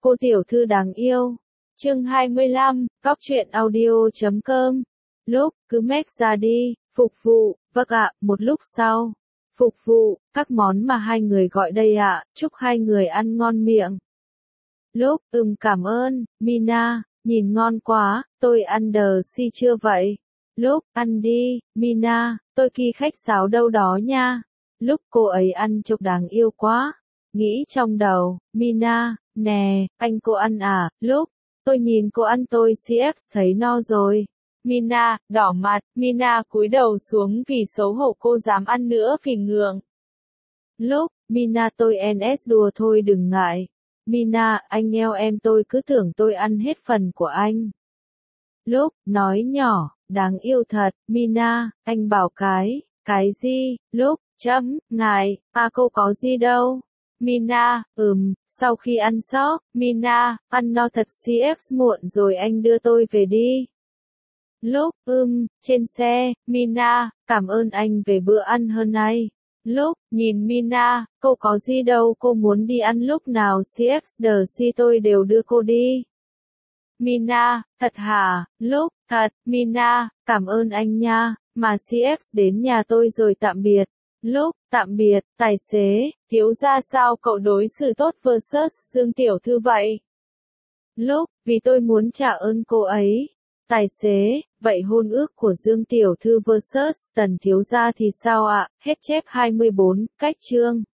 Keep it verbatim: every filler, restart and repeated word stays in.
Cô tiểu thư đáng yêu. Chương hai mươi lăm, Cóc truyện audio chấm com. Lúc, cứ make ra đi, phục vụ, vâng ạ, một lúc sau. Phục vụ, các món mà hai người gọi đây ạ, chúc hai người ăn ngon miệng. Lúc, ừm cảm ơn, Mina, nhìn ngon quá, tôi ăn đờ si chưa vậy? Lúc, ăn đi, Mina, tôi kỳ khách sáo đâu đó nha. Lúc cô ấy ăn chục đáng yêu quá. Nghĩ trong đầu, Mina, nè, anh cô ăn à, lúc, tôi nhìn cô ăn tôi xê ép thấy no rồi. Mina, đỏ mặt, Mina cúi đầu xuống vì xấu hổ cô dám ăn nữa vì ngượng. Lúc, Mina tôi en ét đùa thôi đừng ngại. Mina, anh eo em tôi cứ tưởng tôi ăn hết phần của anh. Lúc, nói nhỏ, đáng yêu thật, Mina, anh bảo cái, cái gì, lúc, chấm, ngại, à cô có gì đâu. Mina, ừm, sau khi ăn sóc, Mina, ăn no thật xê ép muộn rồi anh đưa tôi về đi. Lúc, ừm, trên xe, Mina, cảm ơn anh về bữa ăn hơn nay. Lúc, nhìn Mina, cô có gì đâu cô muốn đi ăn lúc nào xê ép đờ si tôi đều đưa cô đi. Mina, thật hả, lúc, thật, Mina, cảm ơn anh nha, mà xê ép đến nhà tôi rồi tạm biệt. Lúc, tạm biệt, tài xế, thiếu ra sao cậu đối xử tốt versus Dương tiểu thư vậy? Lúc, vì tôi muốn trả ơn cô ấy. Tài xế, vậy hôn ước của Dương tiểu thư versus Tần thiếu gia thì sao ạ? Hết chép hai mươi bốn, cách chương.